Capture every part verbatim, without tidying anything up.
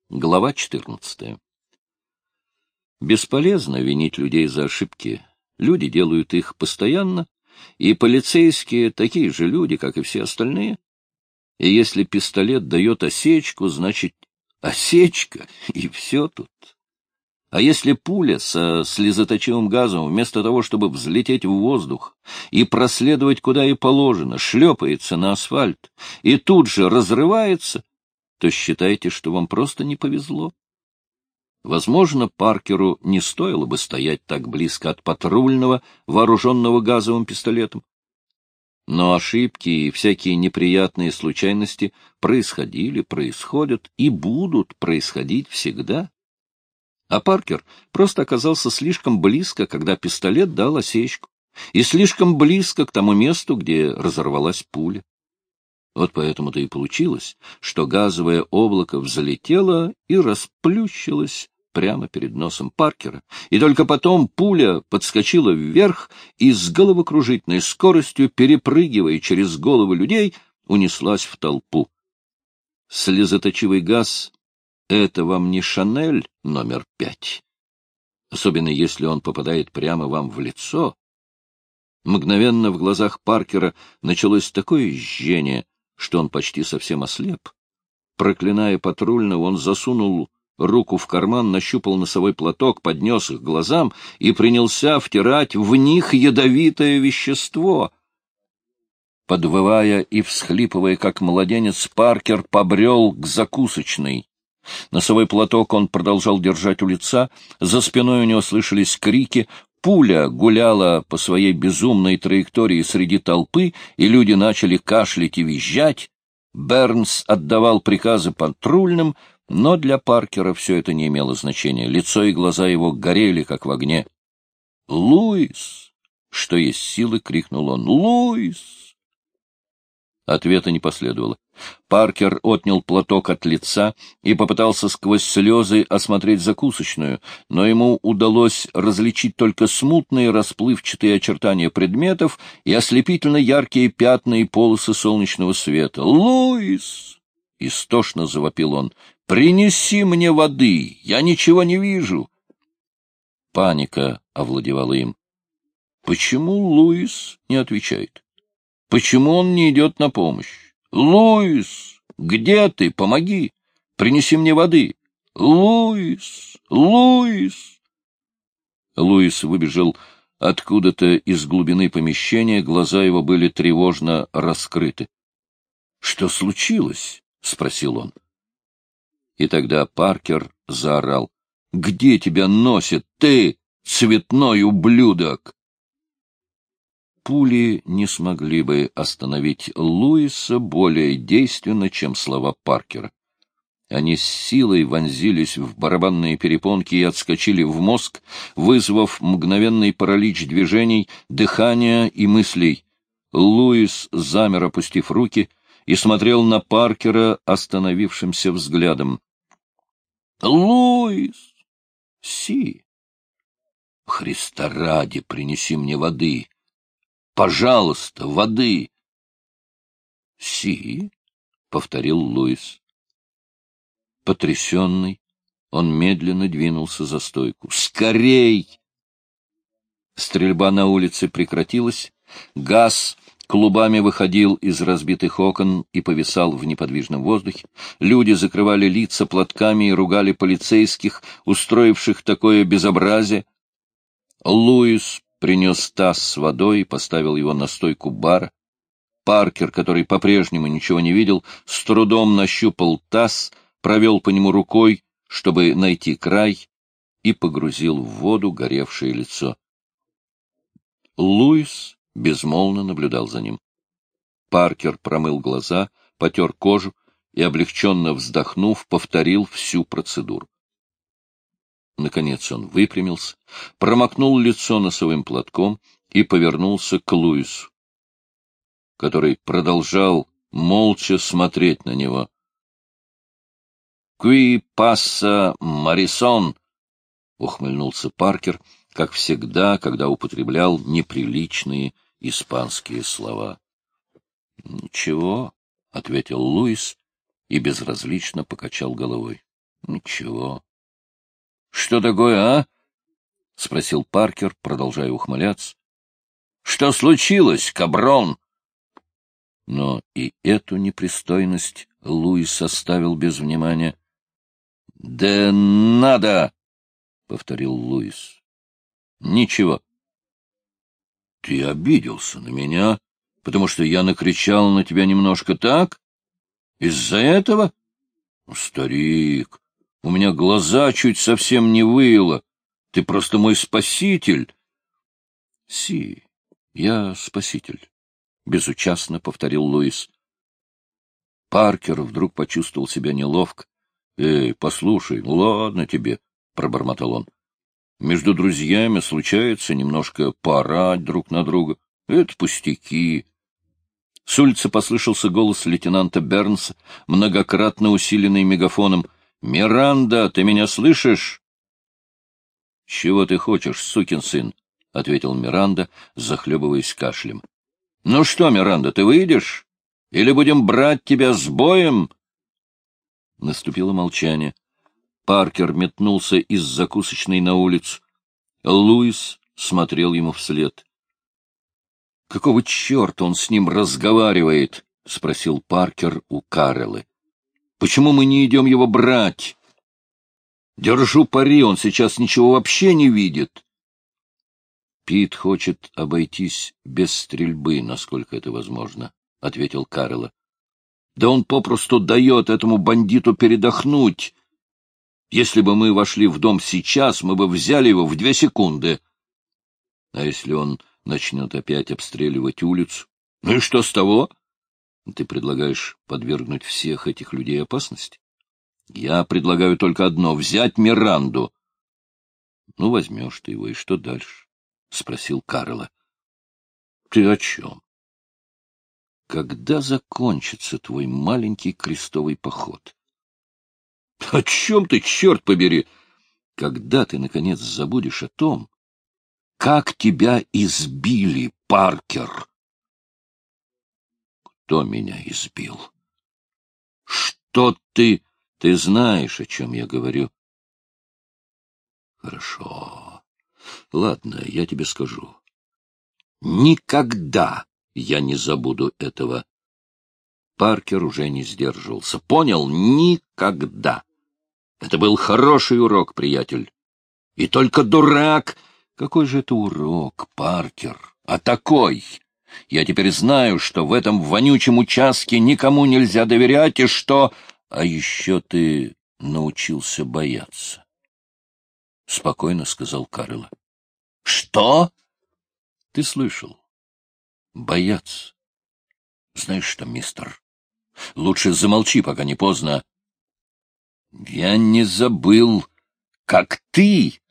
Глава четырнадцатая. Бесполезно винить людей за ошибки. Люди делают их постоянно, и полицейские такие же люди, как и все остальные. И если пистолет дает осечку, значит осечка, и все тут. А если пуля со слезоточивым газом, вместо того, чтобы взлететь в воздух и проследовать куда и положено, шлепается на асфальт и тут же разрывается, то считайте, что вам просто не повезло. Возможно, Паркеру не стоило бы стоять так близко от патрульного, вооруженного газовым пистолетом. Но ошибки и всякие неприятные случайности происходили, происходят и будут происходить всегда. А Паркер просто оказался слишком близко, когда пистолет дал осечку, и слишком близко к тому месту, где разорвалась пуля. Вот поэтому-то и получилось, что газовое облако взлетело и расплющилось прямо перед носом Паркера, и только потом пуля подскочила вверх и с головокружительной скоростью, перепрыгивая через головы людей, унеслась в толпу. Слезоточивый газ — это вам не Шанель номер пять, особенно если он попадает прямо вам в лицо. Мгновенно в глазах Паркера началось такое жжение, что он почти совсем ослеп. Проклиная патрульного, он засунул руку в карман, нащупал носовой платок, поднес их к глазам и принялся втирать в них ядовитое вещество. Подвывая и всхлипывая, как младенец, Паркер побрел к закусочной. Носовой платок он продолжал держать у лица, за спиной у него слышались крики. Пуля гуляла по своей безумной траектории среди толпы, и люди начали кашлять и визжать. Бернс отдавал приказы патрульным, но для Паркера все это не имело значения. Лицо и глаза его горели, как в огне. «Луис!» — что есть силы, крикнул он. «Луис!» Ответа не последовало. Паркер отнял платок от лица и попытался сквозь слезы осмотреть закусочную, но ему удалось различить только смутные расплывчатые очертания предметов и ослепительно яркие пятна и полосы солнечного света. «Луис!» — истошно завопил он. «Принеси мне воды! Я ничего не вижу!» Паника овладевала им. Почему Луис не отвечает? Почему он не идет на помощь? «Луис! Где ты? Помоги! Принеси мне воды! Луис! Луис!» Луис выбежал откуда-то из глубины помещения, глаза его были тревожно раскрыты. — Что случилось? — спросил он. И тогда Паркер заорал. — Где тебя носит, ты, цветной ублюдок? Пули не смогли бы остановить Луиса более действенно, чем слова Паркера. Они с силой вонзились в барабанные перепонки и отскочили в мозг, вызвав мгновенный паралич движений, дыхания и мыслей. Луис замер, опустив руки, и смотрел на Паркера остановившимся взглядом. — Луис! Си! Христа ради, принеси мне воды! Пожалуйста, воды! — Си! — повторил Луис. Потрясенный, он медленно двинулся за стойку. «Скорей!» Стрельба на улице прекратилась. Газ клубами выходил из разбитых окон и повисал в неподвижном воздухе. Люди закрывали лица платками и ругали полицейских, устроивших такое безобразие. Луис принес таз с водой и поставил его на стойку бара. Паркер, который по-прежнему ничего не видел, с трудом нащупал таз, провел по нему рукой, чтобы найти край, и погрузил в воду горевшее лицо. Луис безмолвно наблюдал за ним. Паркер промыл глаза, потер кожу и, облегченно вздохнув, повторил всю процедуру. Наконец он выпрямился, промокнул лицо носовым платком и повернулся к Луису, который продолжал молча смотреть на него. «Куи пасса Марисон!» — ухмыльнулся Паркер, как всегда, когда употреблял неприличные испанские слова. «Ничего», — ответил Луис и безразлично покачал головой. — Ничего. — Что такое, а? — спросил Паркер, продолжая ухмыляться. — Что случилось, каброн? Но и эту непристойность Луис оставил без внимания. — Да надо! — повторил Луис. — Ничего. — Ты обиделся на меня, потому что я накричал на тебя немножко так? Из-за этого? — Старик, у меня глаза чуть совсем не выело. Ты просто мой спаситель. — Си, я спаситель, — безучастно повторил Луис. Паркер вдруг почувствовал себя неловко. — Эй, послушай, ну ладно тебе, — пробормотал он. — Между друзьями случается немножко поорать друг на друга. Это пустяки. С улицы послышался голос лейтенанта Бернса, многократно усиленный мегафоном. — Миранда, ты меня слышишь? — Чего ты хочешь, сукин сын? — ответил Миранда, захлебываясь кашлем. — Ну что, Миранда, ты выйдешь? Или будем брать тебя с боем? Наступило молчание. Паркер метнулся из закусочной на улицу. Луис смотрел ему вслед. — Какого черта он с ним разговаривает? — спросил Паркер у Карелы. — Почему мы не идем его брать? Держу пари, он сейчас ничего вообще не видит. Пит хочет обойтись без стрельбы, насколько это возможно, — ответил Карелла. — Да он попросту дает этому бандиту передохнуть. Если бы мы вошли в дом сейчас, мы бы взяли его в две секунды. А если он начнет опять обстреливать улицу? Ну и что с того? Ты предлагаешь подвергнуть всех этих людей опасности? Я предлагаю только одно — взять Миранду. Ну, возьмешь ты его, и что дальше? — спросил Карелла. — Ты о чем? — Когда закончится твой маленький крестовый поход? — О чем ты, черт побери? Когда ты, наконец, забудешь о том, как тебя избили, Паркер? — Кто меня избил? — Что ты... Ты знаешь, о чем я говорю. — Хорошо. Ладно, я тебе скажу. Никогда я не забуду этого. Паркер уже не сдерживался. Понял? Никогда. Это был хороший урок, приятель. И только дурак... Какой же это урок, Паркер? А такой... Я теперь знаю, что в этом вонючем участке никому нельзя доверять, и что... А еще ты научился бояться. — Спокойно сказал Карелла. — Что? — Ты слышал. Бояться. Знаешь что, мистер, лучше замолчи, пока не поздно. Я не забыл, как ты...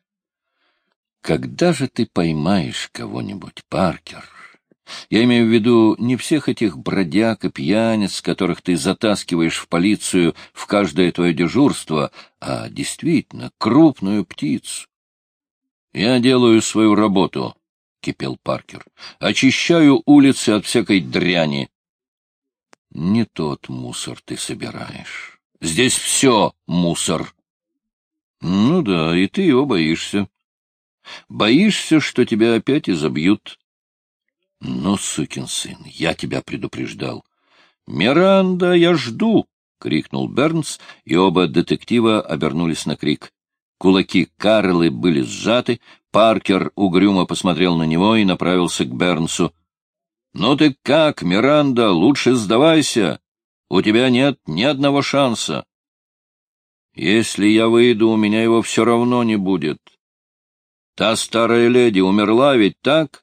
Когда же ты поймаешь кого-нибудь, Паркер? Я имею в виду не всех этих бродяг и пьяниц, которых ты затаскиваешь в полицию в каждое твое дежурство, а действительно крупную птицу. — Я делаю свою работу, — кипел Паркер. — Очищаю улицы от всякой дряни. — Не тот мусор ты собираешь. Здесь все мусор. — Ну да, и ты его боишься. Боишься, что тебя опять изобьют. — Ну, сукин сын, я тебя предупреждал. — Миранда, я жду! — крикнул Бернс, и оба детектива обернулись на крик. Кулаки Карлы были сжаты, Паркер угрюмо посмотрел на него и направился к Бернсу. — Ну ты как, Миранда, лучше сдавайся. У тебя нет ни одного шанса. — Если я выйду, у меня его все равно не будет. Та старая леди умерла ведь так?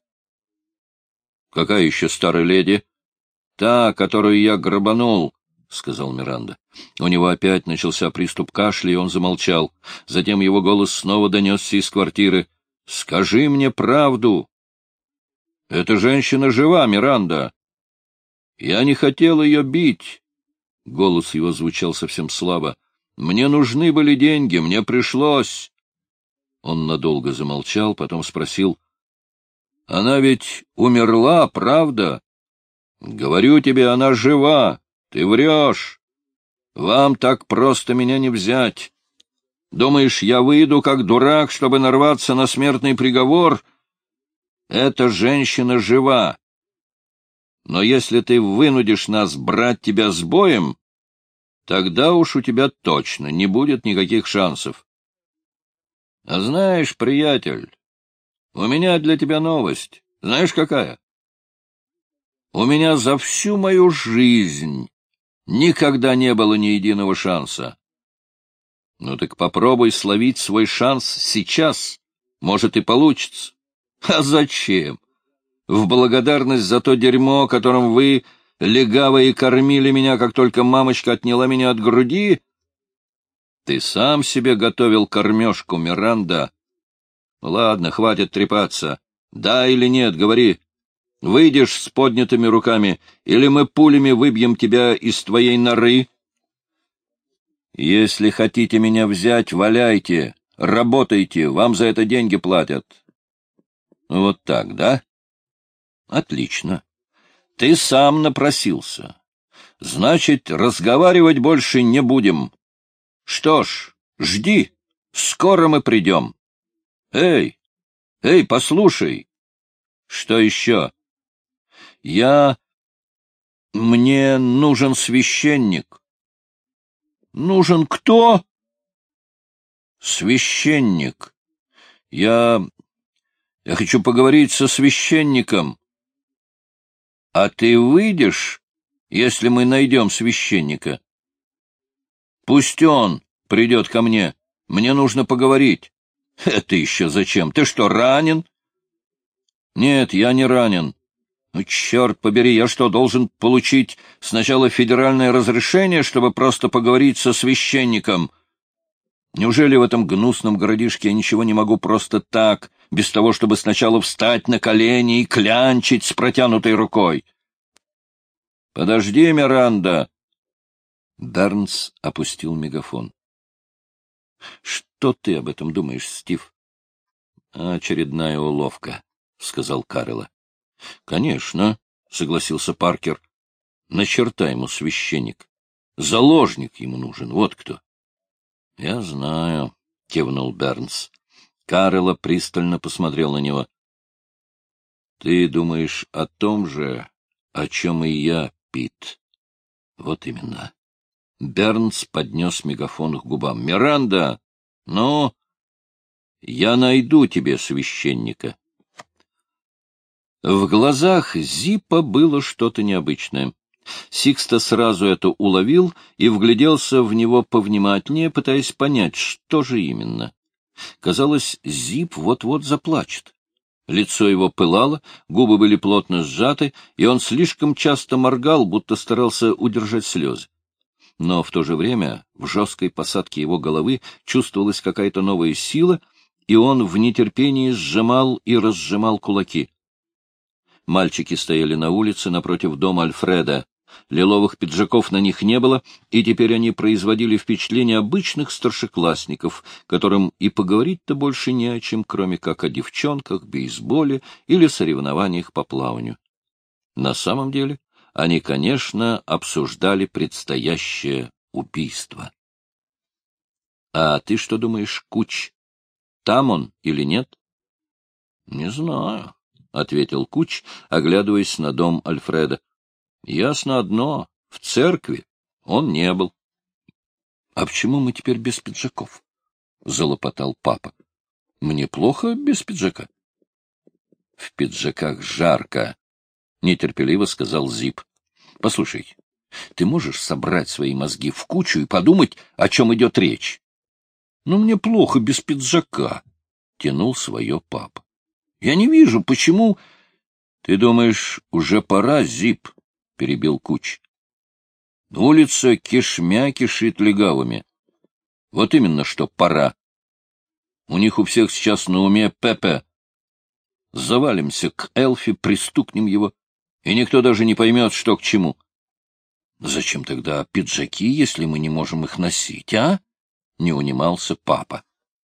— Какая еще старая леди? — Та, которую я грабанул, — сказал Миранда. У него опять начался приступ кашля, и он замолчал. Затем его голос снова донесся из квартиры. — Скажи мне правду. — Эта женщина жива, Миранда. — Я не хотел ее бить. Голос его звучал совсем слабо. — Мне нужны были деньги, мне пришлось. Он надолго замолчал, потом спросил. — Она ведь умерла, правда? — Говорю тебе, она жива. Ты врешь. Вам так просто меня не взять. Думаешь, я выйду как дурак, чтобы нарваться на смертный приговор? Эта женщина жива. Но если ты вынудишь нас брать тебя с боем, тогда уж у тебя точно не будет никаких шансов. А знаешь, приятель, у меня для тебя новость. Знаешь, какая? У меня за всю мою жизнь никогда не было ни единого шанса. Ну так попробуй словить свой шанс сейчас. Может, и получится. А зачем? В благодарность за то дерьмо, которым вы, легавые, кормили меня, как только мамочка отняла меня от груди? Ты сам себе готовил кормежку, Миранда. Ладно, хватит трепаться. Да или нет, говори. Выйдешь с поднятыми руками, или мы пулями выбьем тебя из твоей норы? Если хотите меня взять, валяйте, работайте, вам за это деньги платят. Вот так, да? Отлично. Ты сам напросился. Значит, разговаривать больше не будем. Что ж, жди, скоро мы придем. Эй, эй, послушай. Что еще? Я... Мне нужен священник. Нужен кто? Священник. Я... Я хочу поговорить со священником. А ты выйдешь, если мы найдем священника? Пусть он придет ко мне. Мне нужно поговорить. Это еще зачем? Ты что, ранен? Нет, я не ранен. Ну, черт побери, я что, должен получить сначала федеральное разрешение, чтобы просто поговорить со священником? Неужели в этом гнусном городишке я ничего не могу просто так, без того, чтобы сначала встать на колени и клянчить с протянутой рукой? Подожди, Миранда. Бернс опустил мегафон. Что ты об этом думаешь, Стив? Очередная уловка, сказал Карелла. Конечно, согласился Паркер. Начертай ему священник. Заложник ему нужен, вот кто. Я знаю, кивнул Бернс. Карелла пристально посмотрел на него. Ты думаешь о том же, о чем и я, Пит. Вот именно. Бернс поднес мегафон к губам. Миранда, ну, я найду тебе священника. В глазах Зиппа было что-то необычное. Сикста сразу это уловил и вгляделся в него повнимательнее, пытаясь понять, что же именно. Казалось, Зипп вот-вот заплачет. Лицо его пылало, губы были плотно сжаты, и он слишком часто моргал, будто старался удержать слезы. Но в то же время в жесткой посадке его головы чувствовалась какая-то новая сила, и он в нетерпении сжимал и разжимал кулаки. Мальчики стояли на улице напротив дома Альфреда. Лиловых пиджаков на них не было, и теперь они производили впечатление обычных старшеклассников, которым и поговорить-то больше не о чем, кроме как о девчонках, бейсболе или соревнованиях по плаванию. На самом деле они, конечно, обсуждали предстоящее убийство. — А ты что думаешь, Куч? Там он или нет? — Не знаю, — ответил Куч, оглядываясь на дом Альфреда. — Ясно одно, в церкви он не был. — А почему мы теперь без пиджаков? — залопотал папа. — Мне плохо без пиджака. — В пиджаках жарко, — нетерпеливо сказал Зип. — Послушай, ты можешь собрать свои мозги в кучу и подумать, о чем идет речь? — Ну, мне плохо без пиджака, — тянул свое папа. — Я не вижу, почему... — Ты думаешь, уже пора, Зип? — перебил Куч. — Улица кишмя кишит легавыми. Вот именно что пора. У них у всех сейчас на уме Пепе. Завалимся к Элфи, пристукнем его, и никто даже не поймет, что к чему. Зачем тогда пиджаки, если мы не можем их носить, а? Не унимался папа.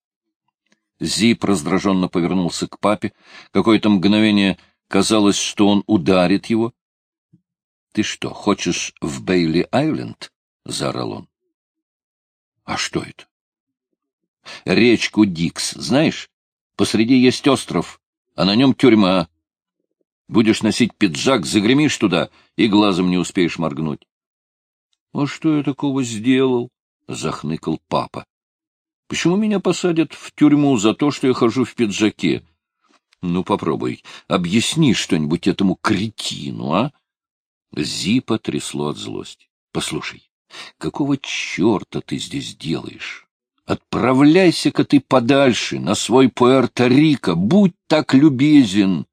Зип раздраженно повернулся к папе. Какое-то мгновение казалось, что он ударит его. — Ты что, хочешь в Бейли-Айленд? — заорал он. — А что это? речку Дикс, знаешь? Посреди есть остров, а на нем тюрьма. Будешь носить пиджак, загремишь туда и глазом не успеешь моргнуть. — А что я такого сделал? — захныкал папа. — Почему меня посадят в тюрьму за то, что я хожу в пиджаке? Ну, попробуй, объясни что-нибудь этому кретину, а? Зипа трясло от злости. — Послушай, какого черта ты здесь делаешь? Отправляйся-ка ты подальше, на свой Пуэрто-Рико, будь так любезен.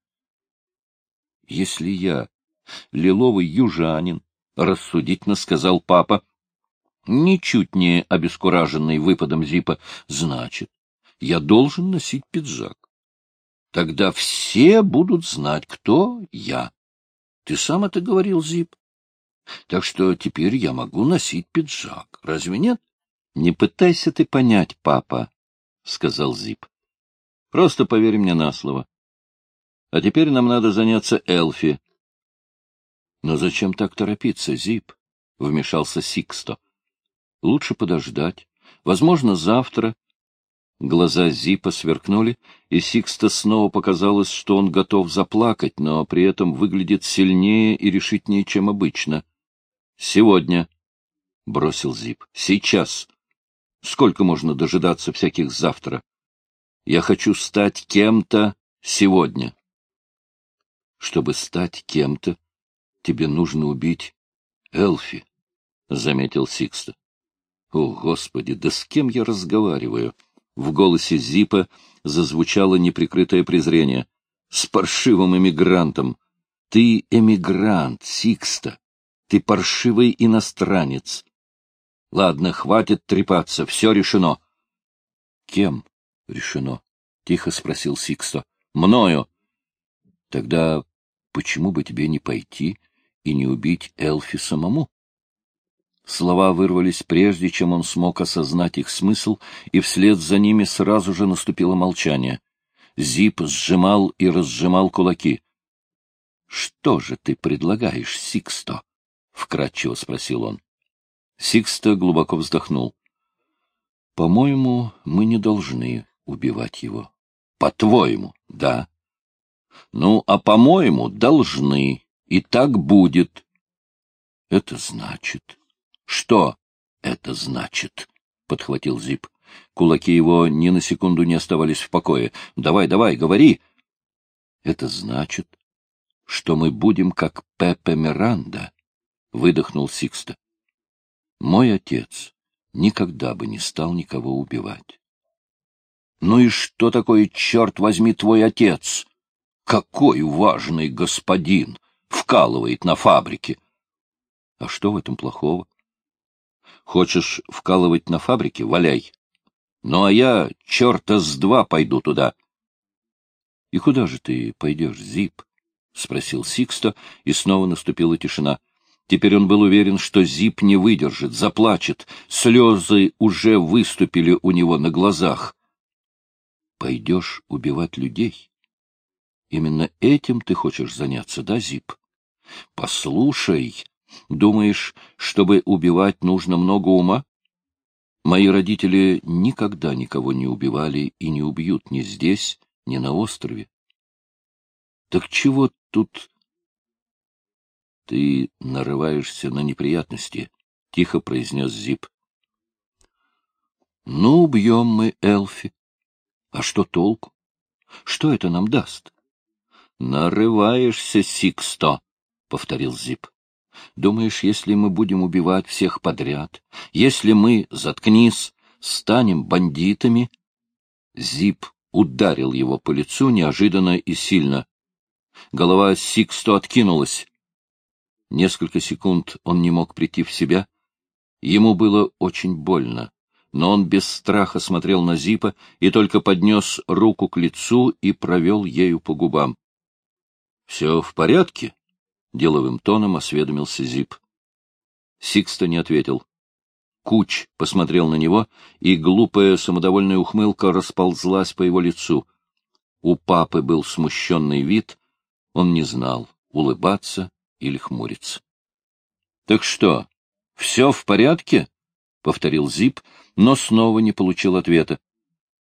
— Если я лиловый южанин, — рассудительно сказал папа, ничуть не обескураженный выпадом Зипа, — значит, я должен носить пиджак. Тогда все будут знать, кто я. Ты сам это говорил, Зип. Так что теперь я могу носить пиджак. Разве нет? — Не пытайся ты понять, папа, — сказал Зип. — Просто поверь мне на слово. А теперь нам надо заняться Элфи. — Но зачем так торопиться, Зип? — вмешался Сиксто. — Лучше подождать. Возможно, завтра. Глаза Зипа сверкнули, и Сиксто снова показалось, что он готов заплакать, но при этом выглядит сильнее и решительнее, чем обычно. — Сегодня, — бросил Зип. — Сейчас. Сколько можно дожидаться всяких завтра? Я хочу стать кем-то сегодня. Чтобы стать кем-то, тебе нужно убить Элфи, — заметил Сиксто. — О, Господи, да с кем я разговариваю? В голосе Зипа зазвучало неприкрытое презрение. — С паршивым эмигрантом. Ты эмигрант, Сиксто. Ты паршивый иностранец. Ладно, хватит трепаться, все решено. — Кем решено? — тихо спросил Сиксто. — Мною. — Тогда почему бы тебе не пойти и не убить Элфи самому? Слова вырвались прежде, чем он смог осознать их смысл, и вслед за ними сразу же наступило молчание. Зип сжимал и разжимал кулаки. — Что же ты предлагаешь, Сиксто? — вкратчиво спросил он. Сиксто глубоко вздохнул. — По-моему, мы не должны убивать его. — По-твоему, да. — Ну, а по-моему, должны. И так будет. — Это значит... — Что это значит? — подхватил Зип. Кулаки его ни на секунду не оставались в покое. — Давай, давай, говори. — Это значит, что мы будем как Пепе Миранда, — выдохнул Сиксто. Мой отец никогда бы не стал никого убивать. — Ну и что такое, черт возьми, твой отец? Какой важный господин! Вкалывает на фабрике. — А что в этом плохого? Хочешь вкалывать на фабрике — валяй. Ну а я черта с два пойду туда. — И куда же ты пойдешь, Зип? — спросил Сиксто, и снова наступила тишина. Теперь он был уверен, что Зип не выдержит, заплачет. Слезы уже выступили у него на глазах. — Пойдешь убивать людей? Именно этим ты хочешь заняться, да, Зип? — Послушай, думаешь, чтобы убивать нужно много ума? Мои родители никогда никого не убивали и не убьют ни здесь, ни на острове. — Так чего тут... — Ты нарываешься на неприятности, — тихо произнес Зип. — Ну, убьем мы Элфи. А что толку? Что это нам даст? — Нарываешься, Сиксто, — повторил Зип. — Думаешь, если мы будем убивать всех подряд, если мы, заткнись, станем бандитами? Зип ударил его по лицу неожиданно и сильно. Голова Сиксто откинулась. Несколько секунд он не мог прийти в себя. Ему было очень больно, но он без страха смотрел на Зипа и только поднес руку к лицу и провел ею по губам. — Все в порядке? — деловым тоном осведомился Зип. Сиксто не ответил. Куч посмотрел на него, и глупая самодовольная ухмылка расползлась по его лицу. У папы был смущенный вид, он не знал, улыбаться или хмуриться. — Так что, все в порядке? — повторил Зип, но снова не получил ответа.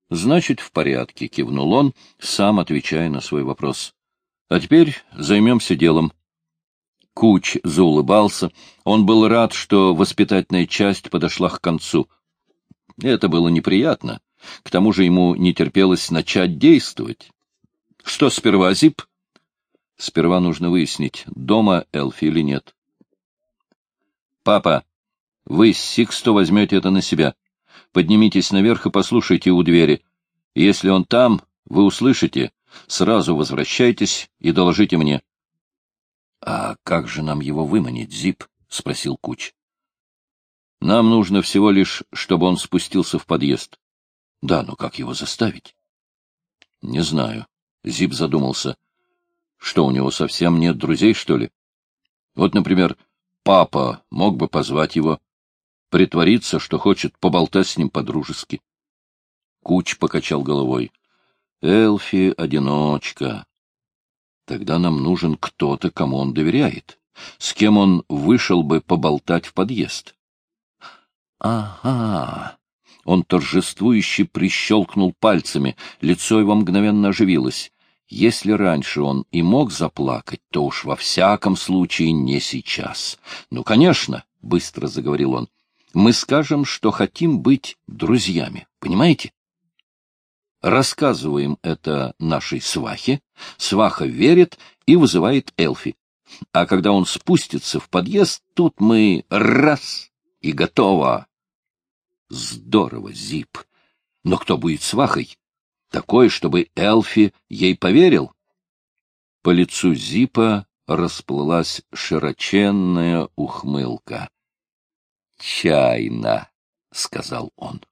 — Значит, в порядке, — кивнул он, сам отвечая на свой вопрос. — А теперь займемся делом. Куч заулыбался. Он был рад, что воспитательная часть подошла к концу. Это было неприятно. К тому же ему не терпелось начать действовать. — Что сперва, Зип? — Сперва нужно выяснить, дома Элфи или нет. — Папа, вы с Сиксто возьмете это на себя. Поднимитесь наверх и послушайте у двери. Если он там, вы услышите. Сразу возвращайтесь и доложите мне. — А как же нам его выманить, Зип? — спросил Куч. — Нам нужно всего лишь, чтобы он спустился в подъезд. — Да, но как его заставить? — Не знаю. Зип задумался. Что, у него совсем нет друзей, что ли? Вот, например, папа мог бы позвать его, притвориться, что хочет поболтать с ним по-дружески. Куч покачал головой. — Элфи — одиночка. Тогда нам нужен кто-то, кому он доверяет, с кем он вышел бы поболтать в подъезд. — Ага! Он торжествующе прищелкнул пальцами, лицо его мгновенно оживилось. Если раньше он и мог заплакать, то уж во всяком случае не сейчас. — Ну, конечно, — быстро заговорил он, — мы скажем, что хотим быть друзьями, понимаете? Рассказываем это нашей свахе, сваха верит и вызывает Элфи. А когда он спустится в подъезд, тут мы раз — и готово. Здорово, Зип. Но кто будет свахой? Такой, чтобы Элфи ей поверил? По лицу Зипа расплылась широченная ухмылка. — Чайно, — сказал он.